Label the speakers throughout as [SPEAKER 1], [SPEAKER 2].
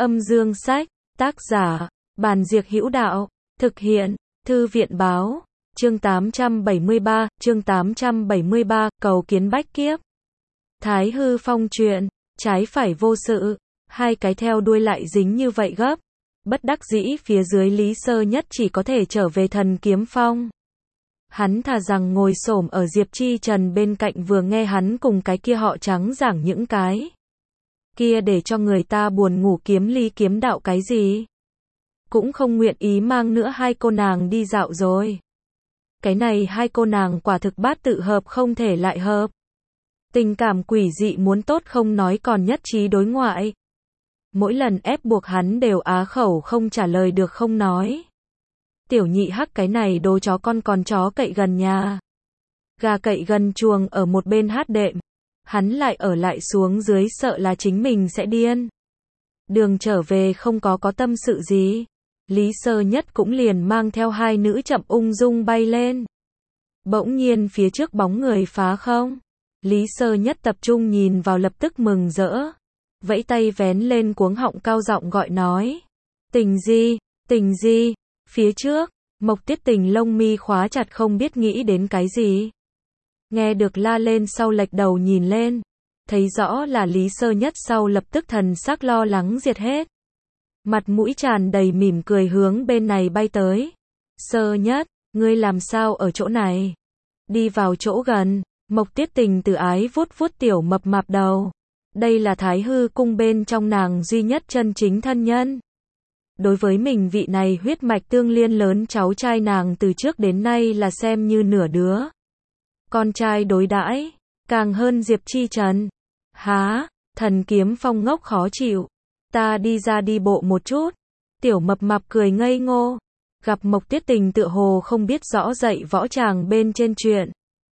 [SPEAKER 1] Âm dương sách, tác giả, Bàn Diệc Hữu Đạo, thực hiện, Thư viện báo, chương 873, cầu kiến bách kiếp. Thái hư phong truyện, trái phải vô sự, hai cái theo đuôi lại dính như vậy gấp. Bất đắc dĩ phía dưới Lý Sơ Nhất chỉ có thể trở về Thần Kiếm Phong. Hắn thà rằng ngồi xổm ở Diệp Chi Trần bên cạnh vừa nghe hắn cùng cái kia họ Trắng giảng những cái kia để cho người ta buồn ngủ kiếm ly kiếm đạo cái gì. Cũng không nguyện ý mang nữa hai cô nàng đi dạo rồi. Cái này hai cô nàng quả thực bát tự hợp không thể lại hợp. Tình cảm quỷ dị muốn tốt không nói còn nhất trí đối ngoại. Mỗi lần ép buộc hắn đều á khẩu không trả lời được không nói. Tiểu nhị hắc cái này đồ chó con chó cậy gần nhà. Gà cậy gần chuồng ở một bên hát đệm. Hắn lại ở lại xuống dưới sợ là chính mình sẽ điên. Đường trở về không có tâm sự gì. Lý Sơ Nhất cũng liền mang theo hai nữ chậm ung dung bay lên. Bỗng nhiên phía trước bóng người phá không. Lý Sơ Nhất tập trung nhìn vào lập tức mừng rỡ. Vẫy tay vén lên cuống họng cao giọng gọi nói. Tình gì, phía trước, Mộc Tiết Tình lông mi khóa chặt không biết nghĩ đến cái gì. Nghe được la lên sau lệch đầu nhìn lên. Thấy rõ là Lý Sơ Nhất sau lập tức thần sắc lo lắng diệt hết. Mặt mũi tràn đầy mỉm cười hướng bên này bay tới. Sơ Nhất, ngươi làm sao ở chỗ này? Đi vào chỗ gần, Mộc Tiết Tình từ ái vuốt tiểu mập mạp đầu. Đây là Thái hư cung bên trong nàng duy nhất chân chính thân nhân. Đối với mình vị này huyết mạch tương liên lớn cháu trai nàng từ trước đến nay là xem như nửa đứa. Con trai đối đãi, càng hơn Diệp Chi Trần. Há, Thần Kiếm Phong ngốc khó chịu. Ta đi ra đi bộ một chút. Tiểu mập mạp cười ngây ngô. Gặp Mộc Tiết Tình tựa hồ không biết rõ dạy võ tràng bên trên chuyện.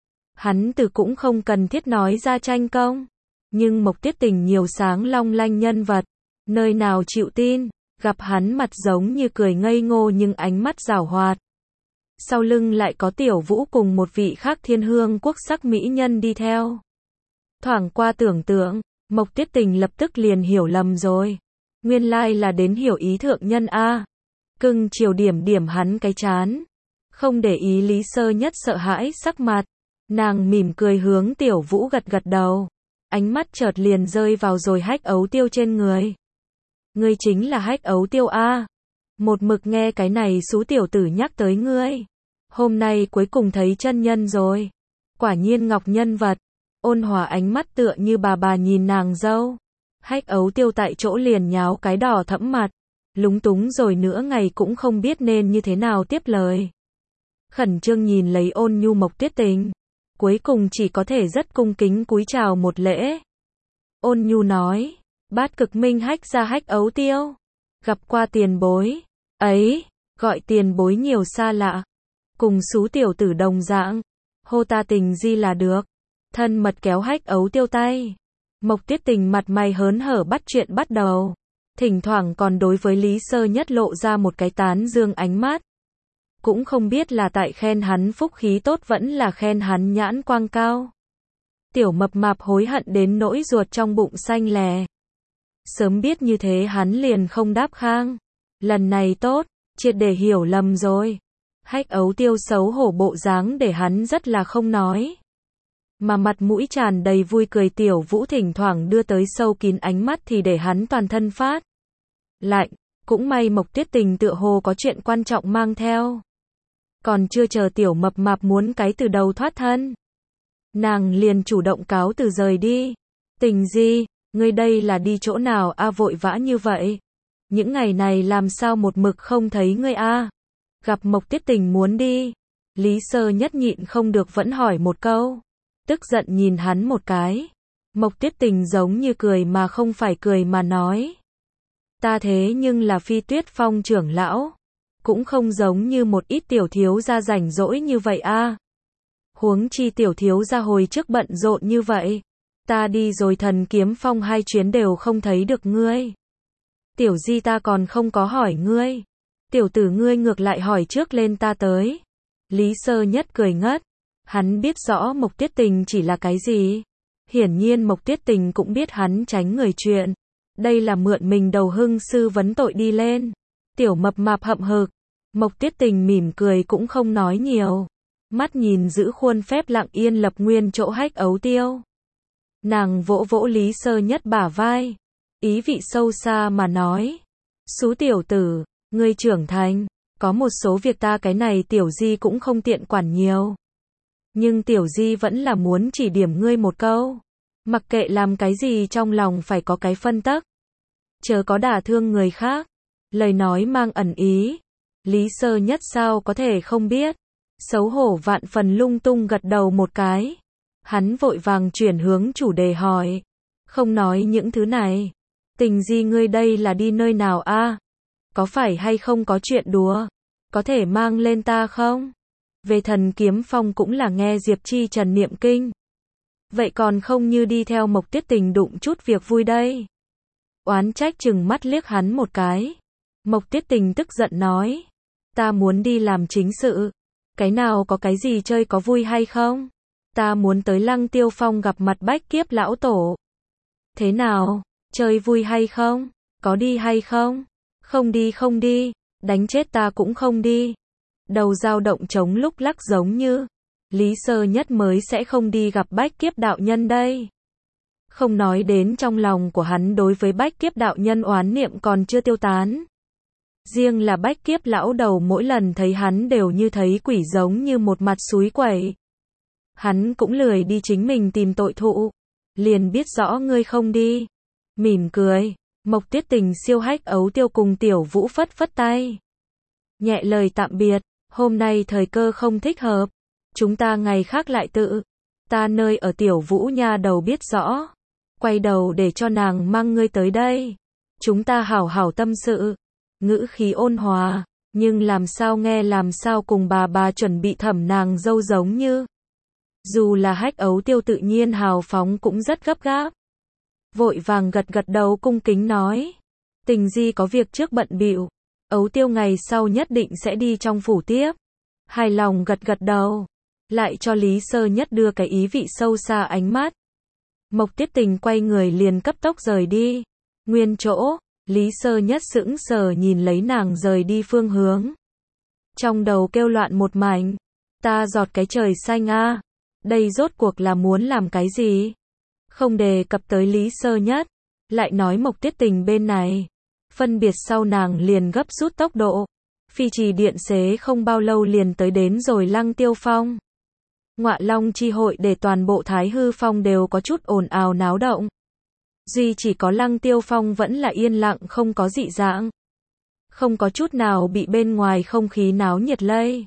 [SPEAKER 1] Hắn từ cũng không cần thiết nói ra tranh công. Nhưng Mộc Tiết Tình nhiều sáng long lanh nhân vật. Nơi nào chịu tin. Gặp hắn mặt giống như cười ngây ngô nhưng ánh mắt giảo hoạt. Sau lưng lại có Tiểu Vũ cùng một vị khác Thiên Hương quốc sắc mỹ nhân đi theo. Thoảng qua tưởng tượng, Mộc Tiết Tình lập tức liền hiểu lầm rồi. Nguyên lai là đến hiểu ý thượng nhân a. Cưng chiều điểm hắn cái chán. Không để ý Lý Sơ Nhất sợ hãi sắc mặt. Nàng mỉm cười hướng Tiểu Vũ gật đầu. Ánh mắt chợt liền rơi vào rồi Hách Ấu Tiêu trên người. Ngươi chính là Hách Ấu Tiêu a. Một mực nghe cái này xú tiểu tử nhắc tới ngươi. Hôm nay cuối cùng thấy chân nhân rồi. Quả nhiên ngọc nhân vật. Ôn hòa ánh mắt tựa như bà nhìn nàng dâu. Hách Ấu Tiêu tại chỗ liền nháo cái đỏ thẫm mặt. Lúng túng rồi nửa ngày cũng không biết nên như thế nào tiếp lời. Khẩn trương nhìn lấy ôn nhu Mộc Tiết Tình. Cuối cùng chỉ có thể rất cung kính cúi chào một lễ. Ôn nhu nói. Bát Cực Minh Hách ra Hách Ấu Tiêu. Gặp qua tiền bối. Ấy, gọi tiền bối nhiều xa lạ. Cùng xú tiểu tử đồng dạng. Hô ta Tình Di là được. Thân mật kéo Hách Ấu Tiêu tay. Mộc Tiết Tình mặt mày hớn hở bắt chuyện bắt đầu. Thỉnh thoảng còn đối với Lý Sơ Nhất lộ ra một cái tán dương ánh mắt. Cũng không biết là tại khen hắn phúc khí tốt vẫn là khen hắn nhãn quang cao. Tiểu mập mạp hối hận đến nỗi ruột trong bụng xanh lè. Sớm biết như thế hắn liền không đáp khang. Lần này tốt, triệt để hiểu lầm rồi. Hách Ấu Tiêu xấu hổ bộ dáng để hắn rất là không nói. Mà mặt mũi tràn đầy vui cười Tiểu Vũ thỉnh thoảng đưa tới sâu kín ánh mắt thì để hắn toàn thân phát lạnh. Cũng may Mộc Tiết Tình tựa hồ có chuyện quan trọng mang theo. Còn chưa chờ tiểu mập mạp muốn cái từ đầu thoát thân. Nàng liền chủ động cáo từ rời đi. Tình gì, ngươi đây là đi chỗ nào a vội vã như vậy? Những ngày này làm sao một mực không thấy ngươi a? Gặp Mộc Tiết Tình muốn đi. Lý Sơ Nhất nhịn không được vẫn hỏi một câu. Tức giận nhìn hắn một cái. Mộc Tiết Tình giống như cười mà không phải cười mà nói. Ta thế nhưng là Phi Tuyết Phong trưởng lão. Cũng không giống như một ít tiểu thiếu gia rảnh rỗi như vậy a. Huống chi tiểu thiếu gia hồi trước bận rộn như vậy. Ta đi rồi Thần Kiếm Phong 2 chuyến đều không thấy được ngươi. Tiểu Di ta còn không có hỏi ngươi. Tiểu tử ngươi ngược lại hỏi trước lên ta tới. Lý Sơ Nhất cười ngất. Hắn biết rõ Mộc Tiết Tình chỉ là cái gì. Hiển nhiên Mộc Tiết Tình cũng biết hắn tránh người chuyện. đây là mượn mình đầu Hưng sư vấn tội đi lên. Tiểu mập mạp hậm hực. Mộc Tuyết Tình mỉm cười cũng không nói nhiều. Mắt nhìn giữ khuôn phép lặng yên lập nguyên chỗ Hách Ấu Tiêu. Nàng vỗ vỗ Lý Sơ Nhất bả vai. Ý vị sâu xa mà nói. Xú tiểu tử, ngươi trưởng thành. Có một số việc ta cái này tiểu di cũng không tiện quản nhiều. Nhưng tiểu di vẫn là muốn chỉ điểm ngươi một câu. Mặc kệ làm cái gì trong lòng phải có cái phân tắc. Chớ có đả thương người khác. Lời nói mang ẩn ý. Lý Sơ Nhất sao có thể không biết. Xấu hổ vạn phần lung tung gật đầu một cái. Hắn vội vàng chuyển hướng chủ đề hỏi. Không nói những thứ này. Tình di ngươi đây là đi nơi nào a? Có phải hay không có chuyện đùa? Có thể mang lên ta không? Về Thần Kiếm Phong cũng là nghe Diệp Chi Trần niệm kinh. Vậy còn không như đi theo Mộc Tuyết Tình đụng chút việc vui đây. Oán trách chừng mắt liếc hắn một cái. Mộc Tuyết Tình tức giận nói. Ta muốn đi làm chính sự. Cái nào có cái gì chơi có vui hay không? Ta muốn tới Lăng Tiêu Phong gặp mặt Bách Kiếp lão tổ. Thế nào? Chơi vui hay không? Có đi hay không? Không đi không đi. Đánh chết ta cũng không đi. Đầu dao động chống lúc lắc giống như. Lý Sơ Nhất mới sẽ không đi gặp Bách Kiếp đạo nhân đây. Không nói đến trong lòng của hắn đối với Bách Kiếp đạo nhân oán niệm còn chưa tiêu tán. Riêng là Bách Kiếp lão đầu mỗi lần thấy hắn đều như thấy quỷ giống như một mặt xúi quẩy. Hắn cũng lười đi chính mình tìm tội thụ. Liền biết rõ ngươi không đi. Mỉm cười. Mộc Tuyết Tình siêu Hách Ấu Tiêu cùng Tiểu Vũ phất phất tay. Nhẹ lời tạm biệt. Hôm nay thời cơ không thích hợp. Chúng ta ngày khác lại tự. Ta nơi ở Tiểu Vũ nha đầu biết rõ. Quay đầu để cho nàng mang ngươi tới đây. Chúng ta hảo hảo tâm sự. Ngữ khí ôn hòa. Nhưng làm sao nghe làm sao cùng bà chuẩn bị thẩm nàng dâu giống như. Dù là Hách Ấu Tiêu tự nhiên hào phóng cũng rất gấp gáp. Vội vàng gật gật đầu cung kính nói. Tình di có việc trước bận bịu. Ấu Tiêu ngày sau nhất định sẽ đi trong phủ tiếp. Hài lòng gật gật đầu. Lại cho Lý Sơ Nhất đưa cái ý vị sâu xa ánh mắt. Mộc Tuyết Tình quay người liền cấp tốc rời đi. Nguyên chỗ, Lý Sơ Nhất sững sờ nhìn lấy nàng rời đi phương hướng. Trong đầu kêu loạn một mảnh. Ta giọt cái trời xanh a. Đây rốt cuộc là muốn làm cái gì? Không đề cập tới Lý Sơ Nhất. Lại nói Mộc Tuyết Tình bên này. Phân biệt sau nàng liền gấp rút tốc độ. Phi trì điện xế không bao lâu liền tới đến rồi Lăng Tiêu Phong. Ngọa Long chi hội để toàn bộ Thái Hư Phong đều có chút ồn ào náo động. Duy chỉ có Lăng Tiêu Phong vẫn là yên lặng không có dị dạng. Không có chút nào bị bên ngoài không khí náo nhiệt lây.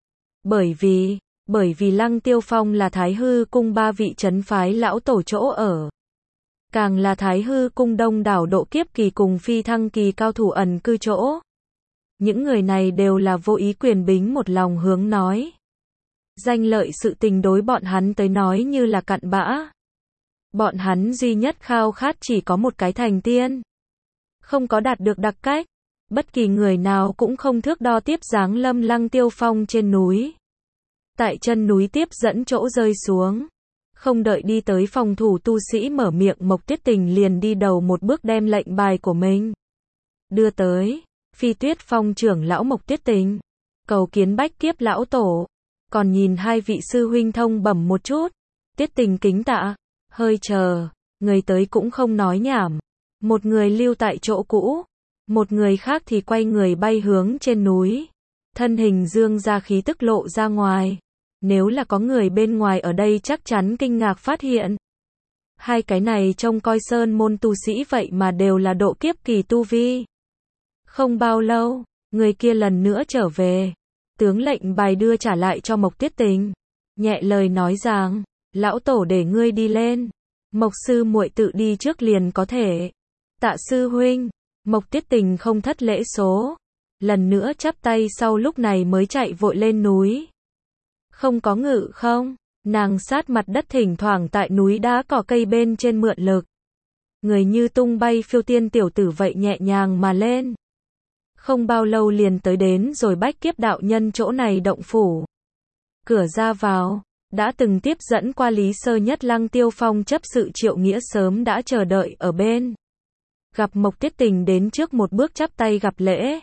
[SPEAKER 1] Bởi vì Lăng Tiêu Phong là Thái Hư cung 3 vị trấn phái lão tổ chỗ ở. Càng là Thái Hư cung đông đảo độ kiếp kỳ cùng phi thăng kỳ cao thủ ẩn cư chỗ. Những người này đều là vô ý quyền bính một lòng hướng nói. Danh lợi sự tình đối bọn hắn tới nói như là cặn bã. Bọn hắn duy nhất khao khát chỉ có một cái thành tiên. Không có đạt được đặc cách. Bất kỳ người nào cũng không thước đo tiếp giáng lâm Lăng Tiêu Phong trên núi. Tại chân núi tiếp dẫn chỗ rơi xuống. Không đợi đi tới phòng thủ tu sĩ mở miệng, Mộc Tuyết Tình liền đi đầu một bước đem lệnh bài của mình đưa tới. Phi Tuyết Phong trưởng lão Mộc Tuyết Tình. Cầu kiến Bách Kiếp lão tổ. Còn nhìn hai vị sư huynh thông bẩm một chút. Tuyết Tình kính tạ. Hơi chờ. Người tới cũng không nói nhảm. Một người lưu tại chỗ cũ. Một người khác thì quay người bay hướng trên núi. Thân hình dương ra khí tức lộ ra ngoài. Nếu là có người bên ngoài ở đây chắc chắn kinh ngạc phát hiện. Hai cái này trông coi sơn môn tu sĩ vậy mà đều là độ kiếp kỳ tu vi. Không bao lâu, người kia lần nữa trở về. Tướng lệnh bài đưa trả lại cho Mộc Tuyết Tình. Nhẹ lời nói rằng, lão tổ để ngươi đi lên. Mộc sư muội tự đi trước liền có thể. Tạ sư huynh. Mộc Tuyết Tình không thất lễ số. Lần nữa chắp tay sau lúc này mới chạy vội lên núi. Không có ngự không? Nàng sát mặt đất thỉnh thoảng tại núi đá cỏ cây bên trên mượn lực. Người như tung bay phiêu tiên tiểu tử vậy nhẹ nhàng mà lên. Không bao lâu liền tới đến rồi Bách Kiếp đạo nhân chỗ này động phủ. Cửa ra vào, đã từng tiếp dẫn qua Lý Sơ Nhất Lăng Tiêu Phong chấp sự Triệu Nghĩa sớm đã chờ đợi ở bên. Gặp Mộc Tiết Tình đến trước một bước chắp tay gặp lễ.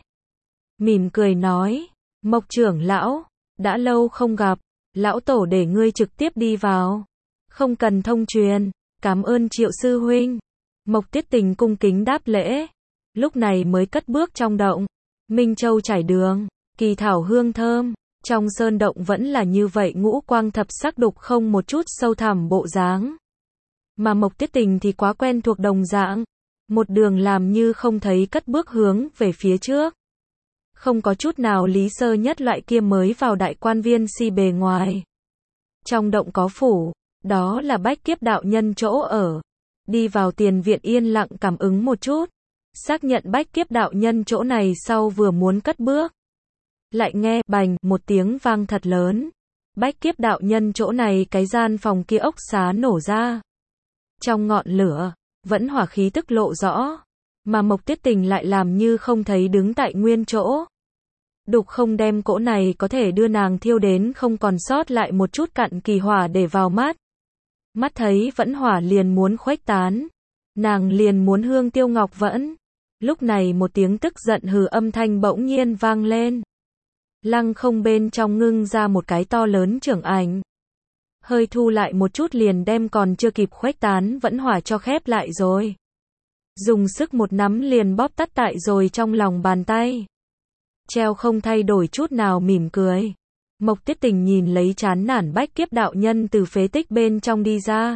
[SPEAKER 1] Mỉm cười nói, Mộc trưởng lão, đã lâu không gặp, lão tổ để ngươi trực tiếp đi vào. Không cần thông truyền, cảm ơn Triệu sư huynh. Mộc Tiết Tình cung kính đáp lễ. Lúc này mới cất bước trong động. Minh Châu trải đường, kỳ thảo hương thơm. Trong sơn động vẫn là như vậy ngũ quang thập sắc đục không một chút sâu thẳm bộ dáng. Mà Mộc Tiết Tình thì quá quen thuộc đồng dạng. Một đường làm như không thấy cất bước hướng về phía trước. Không có chút nào Lý Sơ Nhất loại kia mới vào đại quan viên si bề ngoài. Trong động có phủ, đó là Bách Kiếp đạo nhân chỗ ở. Đi vào tiền viện yên lặng cảm ứng một chút. Xác nhận Bách Kiếp đạo nhân chỗ này sau vừa muốn cất bước. Lại nghe bành một tiếng vang thật lớn. Bách Kiếp đạo nhân chỗ này cái gian phòng kia ốc xá nổ ra. Trong ngọn lửa, vẫn hỏa khí tức lộ rõ. Mà Mộc Tiết Tình lại làm như không thấy đứng tại nguyên chỗ. Đục không đem cỗ này có thể đưa nàng thiêu đến không còn sót lại một chút cặn kỳ hỏa để vào mắt. Mắt thấy vẫn hỏa liền muốn khuếch tán. Nàng liền muốn hương tiêu ngọc vẫn. Lúc này một tiếng tức giận hừ âm thanh bỗng nhiên vang lên. Lăng không bên trong ngưng ra một cái to lớn trưởng ảnh. Hơi thu lại một chút liền đem còn chưa kịp khuếch tán vẫn hỏa cho khép lại rồi. Dùng sức một nắm liền bóp tắt tại rồi trong lòng bàn tay. Treo không thay đổi chút nào mỉm cười. Mộc Tiết Tình nhìn lấy chán nản Bách Kiếp đạo nhân từ phế tích bên trong đi ra.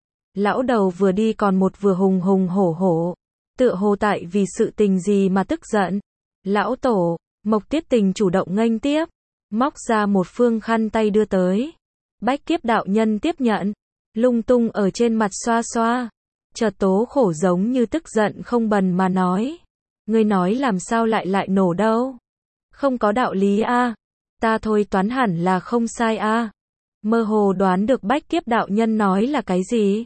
[SPEAKER 1] Lão đầu vừa đi còn một vừa hùng hùng hổ hổ. Tựa hồ tại vì sự tình gì mà tức giận. Lão tổ, Mộc Tiết Tình chủ động nghênh tiếp. Móc ra một phương khăn tay đưa tới. Bách Kiếp đạo nhân tiếp nhận. Lung tung ở trên mặt xoa xoa. Chợt tố khổ giống như tức giận không bần mà nói. Ngươi nói làm sao lại nổ đâu. Không có đạo lý a. Ta thôi toán hẳn là không sai a. Mơ hồ đoán được Bách Kiếp đạo nhân nói là cái gì.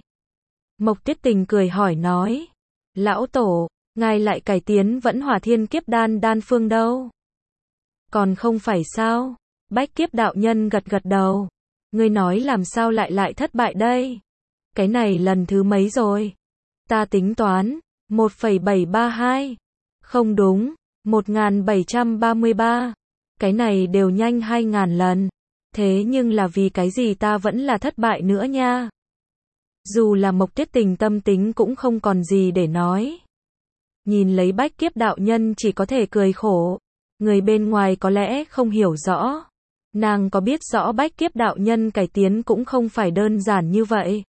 [SPEAKER 1] Mộc Tiết Tình cười hỏi nói. Lão tổ, ngài lại cải tiến vẫn hỏa thiên kiếp đan phương đâu. Còn không phải sao. Bách Kiếp đạo nhân gật gật đầu. Ngươi nói làm sao lại thất bại đây. Cái này lần thứ mấy rồi. Ta tính toán. 1,732. Không đúng. 1733. Cái này đều nhanh 2000 lần. Thế nhưng là vì cái gì ta vẫn là thất bại nữa nha. Dù là Mộc Tiết Tình tâm tính cũng không còn gì để nói. Nhìn lấy Bách Kiếp đạo nhân chỉ có thể cười khổ. Người bên ngoài có lẽ không hiểu rõ. Nàng có biết rõ Bách Kiếp đạo nhân cải tiến cũng không phải đơn giản như vậy.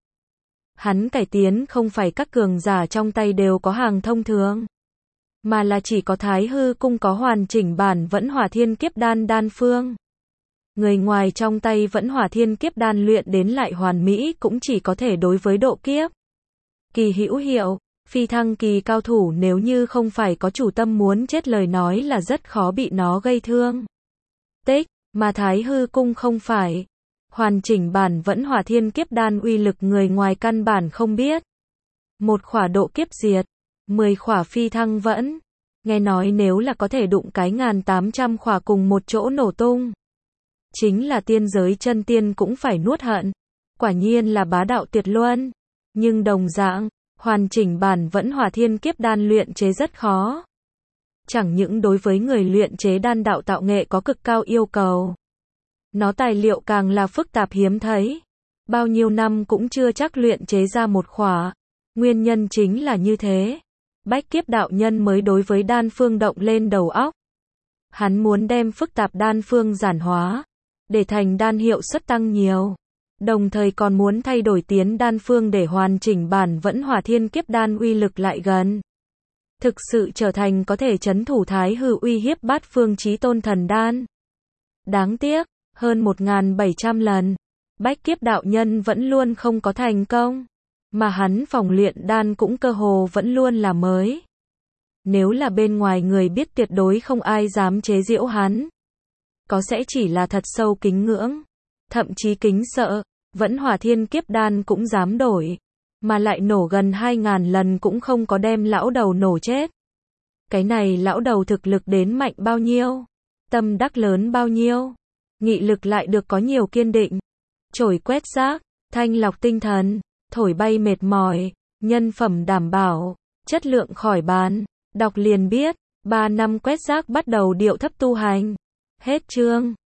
[SPEAKER 1] Hắn cải tiến không phải các cường giả trong tay đều có hàng thông thường. Mà là chỉ có Thái Hư Cung có hoàn chỉnh bản vẫn hỏa thiên kiếp đan phương. Người ngoài trong tay vẫn hỏa thiên kiếp đan luyện đến lại hoàn mỹ cũng chỉ có thể đối với độ kiếp kỳ hữu hiệu, phi thăng kỳ cao thủ nếu như không phải có chủ tâm muốn chết lời nói là rất khó bị nó gây thương. Tích, mà Thái Hư Cung không phải. Hoàn chỉnh bản vẫn hỏa thiên kiếp đan uy lực người ngoài căn bản không biết. Một khỏa độ kiếp diệt, 10 khỏa phi thăng vẫn. Nghe nói nếu là có thể đụng cái 1800 khỏa cùng một chỗ nổ tung. Chính là tiên giới chân tiên cũng phải nuốt hận. Quả nhiên là bá đạo tuyệt luân. Nhưng đồng dạng, hoàn chỉnh bản vẫn hỏa thiên kiếp đan luyện chế rất khó. Chẳng những đối với người luyện chế đan đạo tạo nghệ có cực cao yêu cầu. Nó tài liệu càng là phức tạp hiếm thấy. Bao nhiêu năm cũng chưa chắc luyện chế ra một khỏa. Nguyên nhân chính là như thế. Bách Kiếp đạo nhân mới đối với đan phương động lên đầu óc. Hắn muốn đem phức tạp đan phương giản hóa. Để thành đan hiệu suất tăng nhiều. Đồng thời còn muốn thay đổi tiến đan phương để hoàn chỉnh bản vẫn hỏa thiên kiếp đan uy lực lại gần. Thực sự trở thành có thể trấn thủ Thái Hư uy hiếp bát phương chí tôn thần đan. Đáng tiếc, hơn 1700 lần, Bách Kiếp đạo nhân vẫn luôn không có thành công. Mà hắn phòng luyện đan cũng cơ hồ vẫn luôn là mới. Nếu là bên ngoài người biết tuyệt đối không ai dám chế giễu hắn. Có sẽ chỉ là thật sâu kính ngưỡng. Thậm chí kính sợ, vẫn hỏa thiên kiếp đan cũng dám đổi. Mà lại nổ gần 2000 lần cũng không có đem lão đầu nổ chết. Cái này lão đầu thực lực đến mạnh bao nhiêu? Tâm đắc lớn bao nhiêu? Nghị lực lại được có nhiều kiên định. Trổi quét rác, thanh lọc tinh thần, thổi bay mệt mỏi, nhân phẩm đảm bảo. chất lượng khỏi bàn. Đọc liền biết, 3 năm quét rác bắt đầu điệu thấp tu hành. Hết chương.